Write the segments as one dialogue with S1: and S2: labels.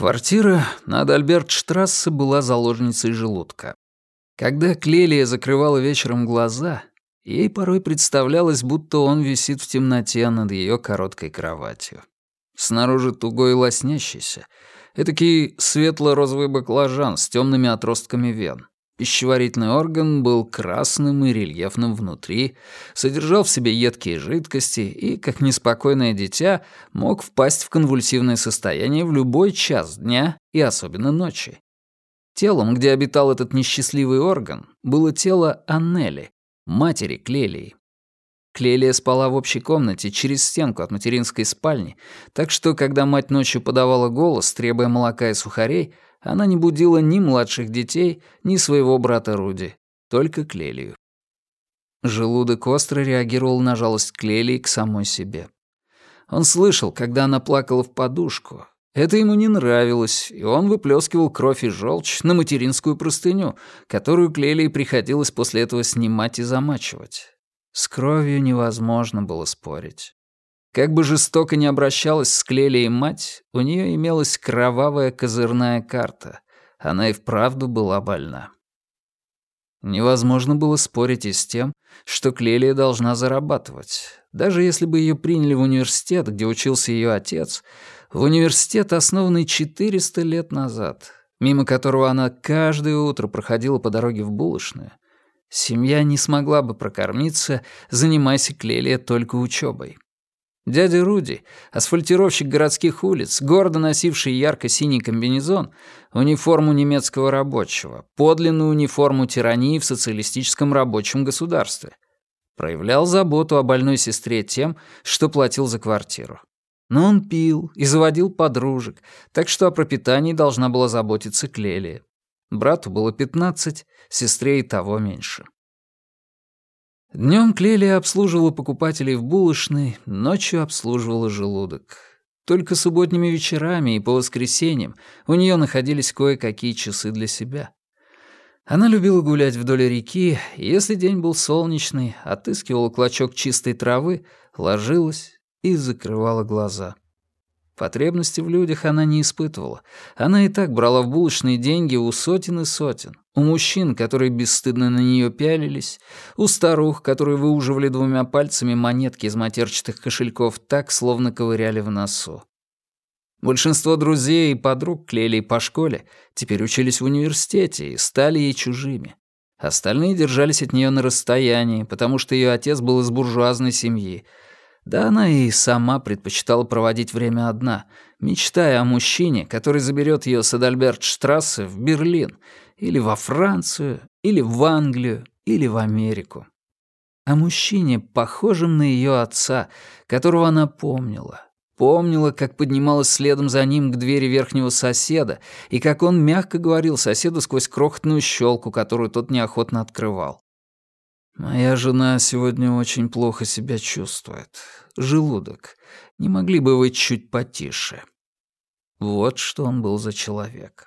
S1: Квартира над Альбертштрассе была заложницей желудка. Когда Клелия закрывала вечером глаза, ей порой представлялось, будто он висит в темноте над ее короткой кроватью. Снаружи тугой и лоснящийся, этакий светло-розовый баклажан с темными отростками вен. Пищеварительный орган был красным и рельефным внутри, содержал в себе едкие жидкости и, как неспокойное дитя, мог впасть в конвульсивное состояние в любой час дня и особенно ночи. Телом, где обитал этот несчастливый орган, было тело Аннели, матери Клелии. Клелия спала в общей комнате через стенку от материнской спальни, так что, когда мать ночью подавала голос, требуя молока и сухарей, она не будила ни младших детей, ни своего брата Руди, только Клелию. Желудок остро реагировал на жалость Клелии к самой себе. Он слышал, когда она плакала в подушку. Это ему не нравилось, и он выплескивал кровь и желчь на материнскую простыню, которую Клелии приходилось после этого снимать и замачивать. С кровью невозможно было спорить. Как бы жестоко ни обращалась с Клелией мать, у нее имелась кровавая козырная карта. Она и вправду была больна. Невозможно было спорить и с тем, что Клелия должна зарабатывать. Даже если бы ее приняли в университет, где учился ее отец, в университет, основанный 400 лет назад, мимо которого она каждое утро проходила по дороге в булочную, семья не смогла бы прокормиться, занимаясь Клелия только учебой. Дядя Руди, асфальтировщик городских улиц, гордо носивший ярко-синий комбинезон, униформу немецкого рабочего, подлинную униформу тирании в социалистическом рабочем государстве, проявлял заботу о больной сестре тем, что платил за квартиру. Но он пил и заводил подружек, так что о пропитании должна была заботиться Клелия. Брату было 15, сестре и того меньше. Днем Клелия обслуживала покупателей в булочной, ночью обслуживала желудок. Только субботними вечерами и по воскресеньям у нее находились кое-какие часы для себя. Она любила гулять вдоль реки, и если день был солнечный, отыскивала клочок чистой травы, ложилась и закрывала глаза. Потребности в людях она не испытывала. Она и так брала в булочные деньги у сотен и сотен. У мужчин, которые бесстыдно на нее пялились, у старух, которые выуживали 2 пальцами монетки из матерчатых кошельков так, словно ковыряли в носу. Большинство друзей и подруг Клелии по школе теперь учились в университете и стали ей чужими. Остальные держались от нее на расстоянии, потому что ее отец был из буржуазной семьи. Да она и сама предпочитала проводить время одна, мечтая о мужчине, который заберет ее с Адальбертштрассе в Берлин, или во Францию, или в Англию, или в Америку. О мужчине, похожем на ее отца, которого она помнила. Помнила, как поднималась следом за ним к двери верхнего соседа, и как он мягко говорил соседу сквозь крохотную щелку, которую тот неохотно открывал. «Моя жена сегодня очень плохо себя чувствует. Желудок. Не могли бы вы чуть потише?» Вот что он был за человек.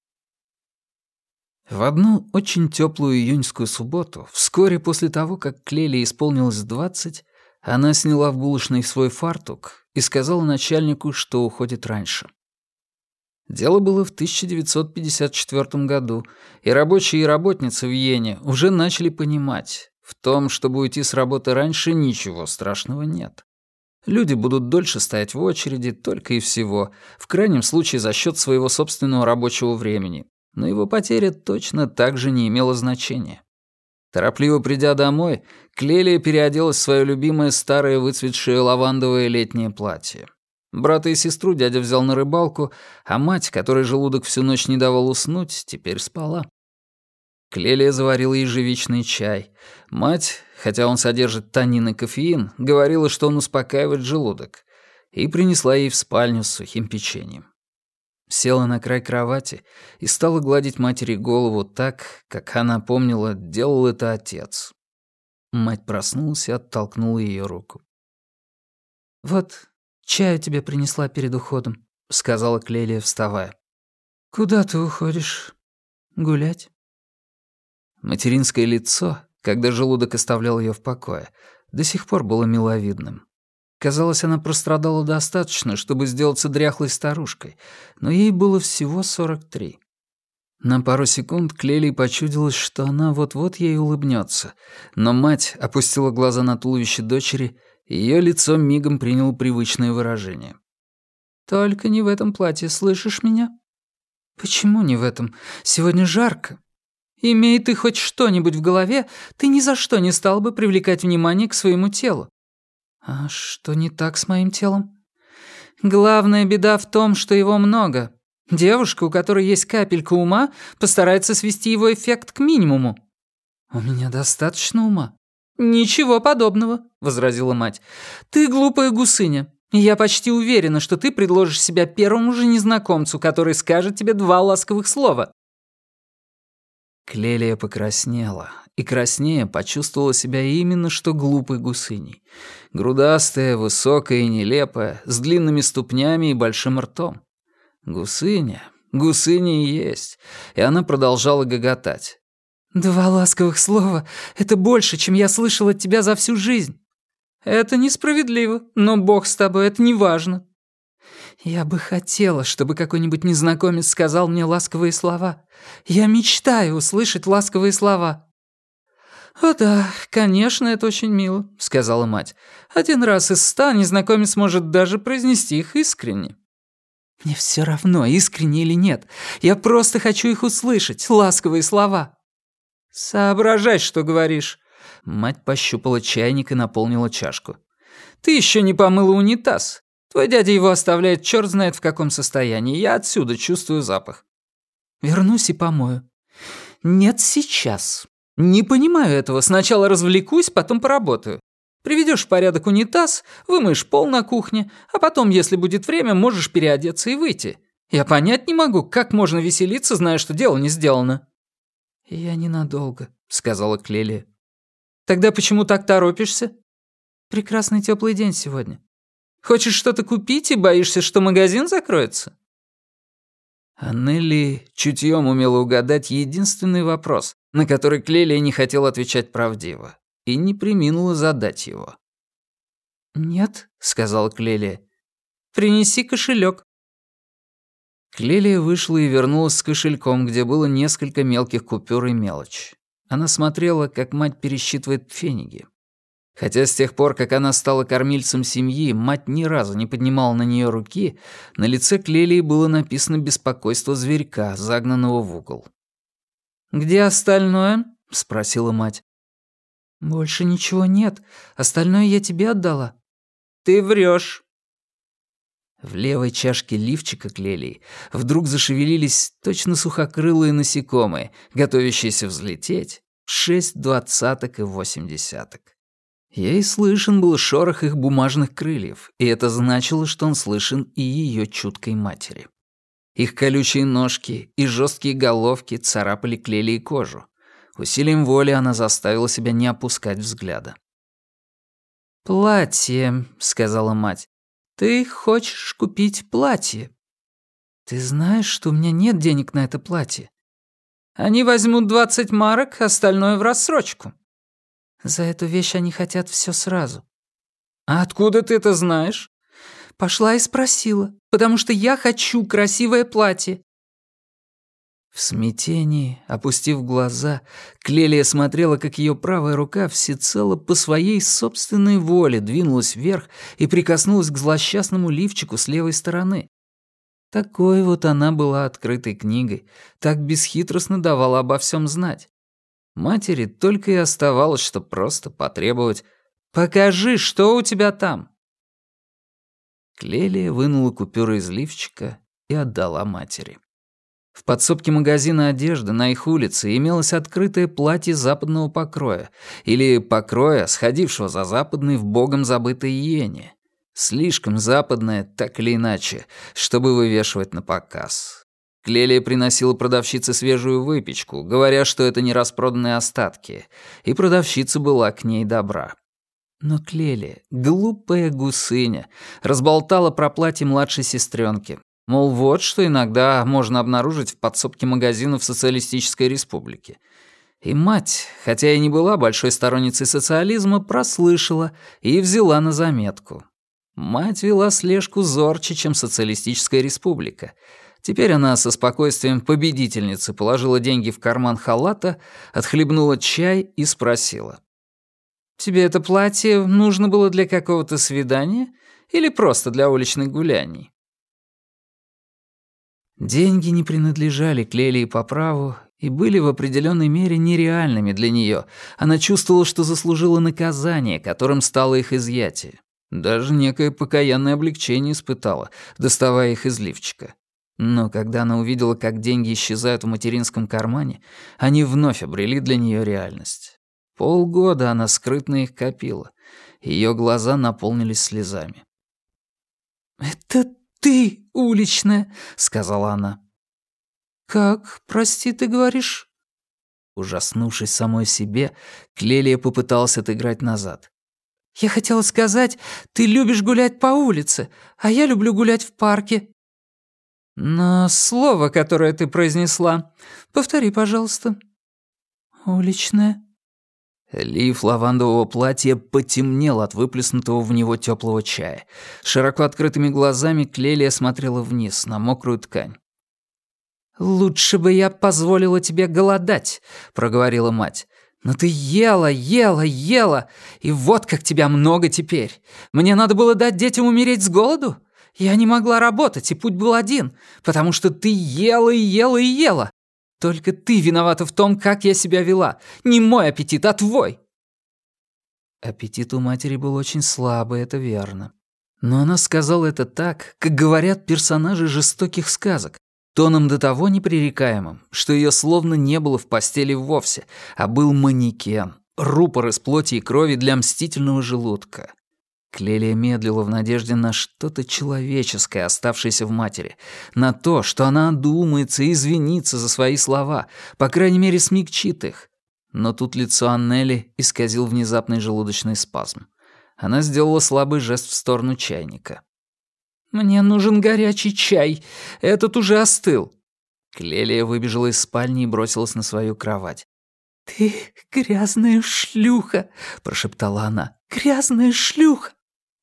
S1: В одну очень теплую июньскую субботу, вскоре после того, как Клелии исполнилось 20, она сняла в булочной свой фартук и сказала начальнику, что уходит раньше. Дело было в 1954 году, и рабочие и работницы в Йене уже начали понимать, в том, чтобы уйти с работы раньше, ничего страшного нет. Люди будут дольше стоять в очереди, только и всего, в крайнем случае за счет своего собственного рабочего времени, но его потеря точно так же не имела значения. Торопливо придя домой, Клелия переоделась в свое любимое старое выцветшее лавандовое летнее платье. Брата и сестру дядя взял на рыбалку, а мать, которой желудок всю ночь не давал уснуть, теперь спала. Клелия заварила ежевичный чай. Мать, хотя он содержит танин и кофеин, говорила, что он успокаивает желудок, и принесла ей в спальню с сухим печеньем. Села на край кровати и стала гладить матери голову так, как она помнила, делал это отец. Мать проснулась и оттолкнула ее руку. «Вот, чаю тебе принесла перед уходом», — сказала Клелия, вставая. «Куда ты уходишь? Гулять?» Материнское лицо, когда желудок оставлял ее в покое, до сих пор было миловидным. Казалось, она прострадала достаточно, чтобы сделаться дряхлой старушкой, но ей было всего 43. На пару секунд Клелии почудилось, что она вот-вот ей улыбнется, но мать опустила глаза на туловище дочери, и её лицо мигом приняло привычное выражение. «Только не в этом платье, слышишь меня?» «Почему не в этом? Сегодня жарко. Имей ты хоть что-нибудь в голове, ты ни за что не стал бы привлекать внимание к своему телу». «А что не так с моим телом?» «Главная беда в том, что его много. Девушка, у которой есть капелька ума, постарается свести его эффект к минимуму». «У меня достаточно ума». «Ничего подобного», — возразила мать. «Ты глупая гусыня. И я почти уверена, что ты предложишь себя первому же незнакомцу, который скажет тебе 2 ласковых слова». Клелия покраснела, и краснея почувствовала себя именно что глупой гусыней. Грудастая, высокая и нелепая, с длинными ступнями и большим ртом. Гусыня и есть, и она продолжала гоготать. 2 ласковых слова — это больше, чем я слышал от тебя за всю жизнь. Это несправедливо, но бог с тобой, это не важно. Я бы хотела, чтобы какой-нибудь незнакомец сказал мне ласковые слова. Я мечтаю услышать ласковые слова». «О да, конечно, это очень мило», — сказала мать. «1 раз из 100 незнакомец может даже произнести их искренне». «Мне все равно, искренне или нет. Я просто хочу их услышать, ласковые слова». «Соображай, что говоришь». Мать пощупала чайник и наполнила чашку. «Ты еще не помыла унитаз. Твой дядя его оставляет черт знает в каком состоянии. Я отсюда чувствую запах». «Вернусь и помою». «Нет, сейчас. Не понимаю этого. Сначала развлекусь, потом поработаю. Приведешь в порядок унитаз, вымоешь пол на кухне, а потом, если будет время, можешь переодеться и выйти. Я понять не могу, как можно веселиться, зная, что дело не сделано». «Я ненадолго», — сказала Клелия. «Тогда почему так торопишься?» «Прекрасный теплый день сегодня». «Хочешь что-то купить и боишься, что магазин закроется?» А Нелли чутьём умела угадать единственный вопрос, на который Клелия не хотела отвечать правдиво, и не преминула задать его. «Нет», — сказала Клелия. «Принеси кошелек». Клелия вышла и вернулась с кошельком, где было несколько мелких купюр и мелочь. Она смотрела, как мать пересчитывает пфениги. Хотя с тех пор, как она стала кормильцем семьи, мать ни разу не поднимала на нее руки, на лице Клелии было написано беспокойство зверька, загнанного в угол. «Где остальное?» — спросила мать. «Больше ничего нет. Остальное я тебе отдала». «Ты врешь. В левой чашке лифчика Клелии вдруг зашевелились точно сухокрылые насекомые, готовящиеся взлететь, 6 двадцаток и 8 десяток. Ей слышен был шорох их бумажных крыльев, и это значило, что он слышен и ее чуткой матери. Их колючие ножки и жесткие головки царапали Клелии кожу. Усилием воли она заставила себя не опускать взгляда. «Платье», — сказала мать. «Ты хочешь купить платье?» «Ты знаешь, что у меня нет денег на это платье?» «Они возьмут 20 марок, остальное в рассрочку». «За эту вещь они хотят все сразу». «А откуда ты это знаешь?» «Пошла и спросила, потому что я хочу красивое платье». В смятении, опустив глаза, Клелия смотрела, как ее правая рука всецело по своей собственной воле двинулась вверх и прикоснулась к злосчастному лифчику с левой стороны. Такой вот она была открытой книгой, так бесхитростно давала обо всем знать. Матери только и оставалось, что просто потребовать «Покажи, что у тебя там». Клелия вынула купюры из лифчика и отдала матери. В подсобке магазина одежды на их улице имелось открытое платье западного покроя, или покроя, сходившего за западной в богом забытой иене. Слишком западное, так или иначе, чтобы вывешивать на показ. Клелия приносила продавщице свежую выпечку, говоря, что это не распроданные остатки, и продавщица была к ней добра. Но Клелия, глупая гусыня, разболтала про платье младшей сестренки. Мол, вот что иногда можно обнаружить в подсобке магазина в Социалистической Республике. И мать, хотя и не была большой сторонницей социализма, прослышала и взяла на заметку. Мать вела слежку зорче, чем социалистическая республика. Теперь она со спокойствием победительницы положила деньги в карман халата, отхлебнула чай и спросила. «Тебе это платье нужно было для какого-то свидания или просто для уличных гуляний?» Деньги не принадлежали Клелии по праву и были в определенной мере нереальными для нее. Она чувствовала, что заслужила наказание, которым стало их изъятие. Даже некое покаянное облегчение испытала, доставая их из лифчика. Но когда она увидела, как деньги исчезают в материнском кармане, они вновь обрели для нее реальность. Полгода она скрытно их копила. Ее глаза наполнились слезами. «Это ты, уличная», — сказала она. «Как, прости, ты говоришь?» Ужаснувшись самой себе, Клелия попыталась отыграть назад. «Я хотела сказать, ты любишь гулять по улице, а я люблю гулять в парке». «Но слово, которое ты произнесла, повтори, пожалуйста». «Уличная». Лиф лавандового платья потемнел от выплеснутого в него теплого чая. Широко открытыми глазами Клелия смотрела вниз, на мокрую ткань. «Лучше бы я позволила тебе голодать», — проговорила мать. «Но ты ела, и вот как тебя много теперь. Мне надо было дать детям умереть с голоду? Я не могла работать, и путь был один, потому что ты ела. Только ты виновата в том, как я себя вела. Не мой аппетит, а твой». Аппетит у матери был очень слабый, это верно. Но она сказала это так, как говорят персонажи жестоких сказок, тоном до того непререкаемым, что ее словно не было в постели вовсе, а был манекен, рупор из плоти и крови для мстительного желудка. Клелия медлила в надежде на что-то человеческое, оставшееся в матери, на то, что она одумается и извинится за свои слова, по крайней мере, смягчит их. Но тут лицо Аннели исказил внезапный желудочный спазм. Она сделала слабый жест в сторону чайника. «Мне нужен горячий чай. Этот уже остыл». Клелия выбежала из спальни и бросилась на свою кровать. «Ты грязная шлюха», — прошептала она. «Грязная шлюха».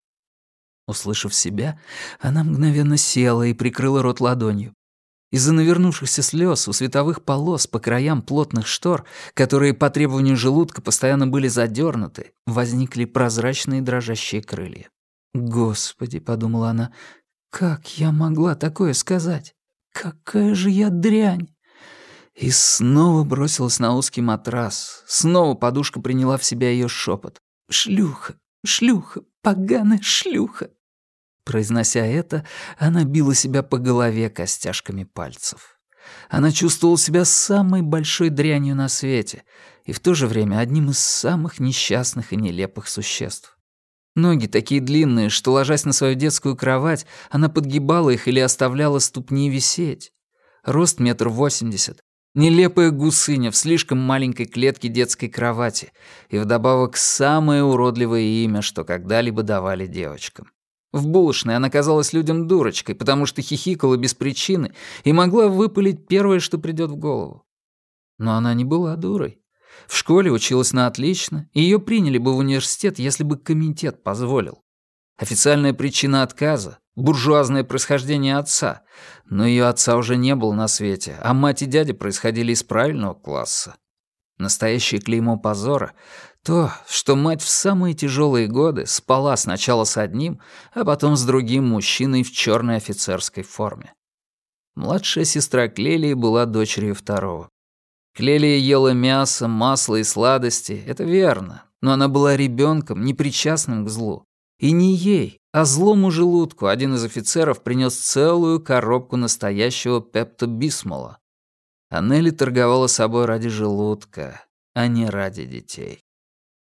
S1: Услышав себя, она мгновенно села и прикрыла рот ладонью. Из-за навернувшихся слез у световых полос по краям плотных штор, которые по требованию желудка постоянно были задернуты, возникли прозрачные дрожащие крылья. «Господи», — подумала она, — «как я могла такое сказать? Какая же я дрянь!» И снова бросилась на узкий матрас. Снова подушка приняла в себя ее шепот. «Шлюха, шлюха, поганая шлюха!» Произнося это, она била себя по голове костяшками пальцев. Она чувствовала себя самой большой дрянью на свете и в то же время одним из самых несчастных и нелепых существ. Ноги такие длинные, что, ложась на свою детскую кровать, она подгибала их или оставляла ступни висеть. Рост 1,80 м. Нелепая гусыня в слишком маленькой клетке детской кровати и вдобавок самое уродливое имя, что когда-либо давали девочкам. В булочной она казалась людям дурочкой, потому что хихикала без причины и могла выпалить первое, что придет в голову. Но она не была дурой. В школе училась на отлично, и ее приняли бы в университет, если бы комитет позволил. Официальная причина отказа — буржуазное происхождение отца, но ее отца уже не было на свете, а мать и дядя происходили из правильного класса. Настоящее клеймо позора — то, что мать в самые тяжелые годы спала сначала с одним, а потом с другим мужчиной в черной офицерской форме. Младшая сестра Клелии была дочерью второго. Клелия ела мясо, масло и сладости, это верно, но она была ребенком, непричастным к злу. И не ей, а злому желудку один из офицеров принес целую коробку настоящего пептобисмола. Аннели торговала собой ради желудка, а не ради детей.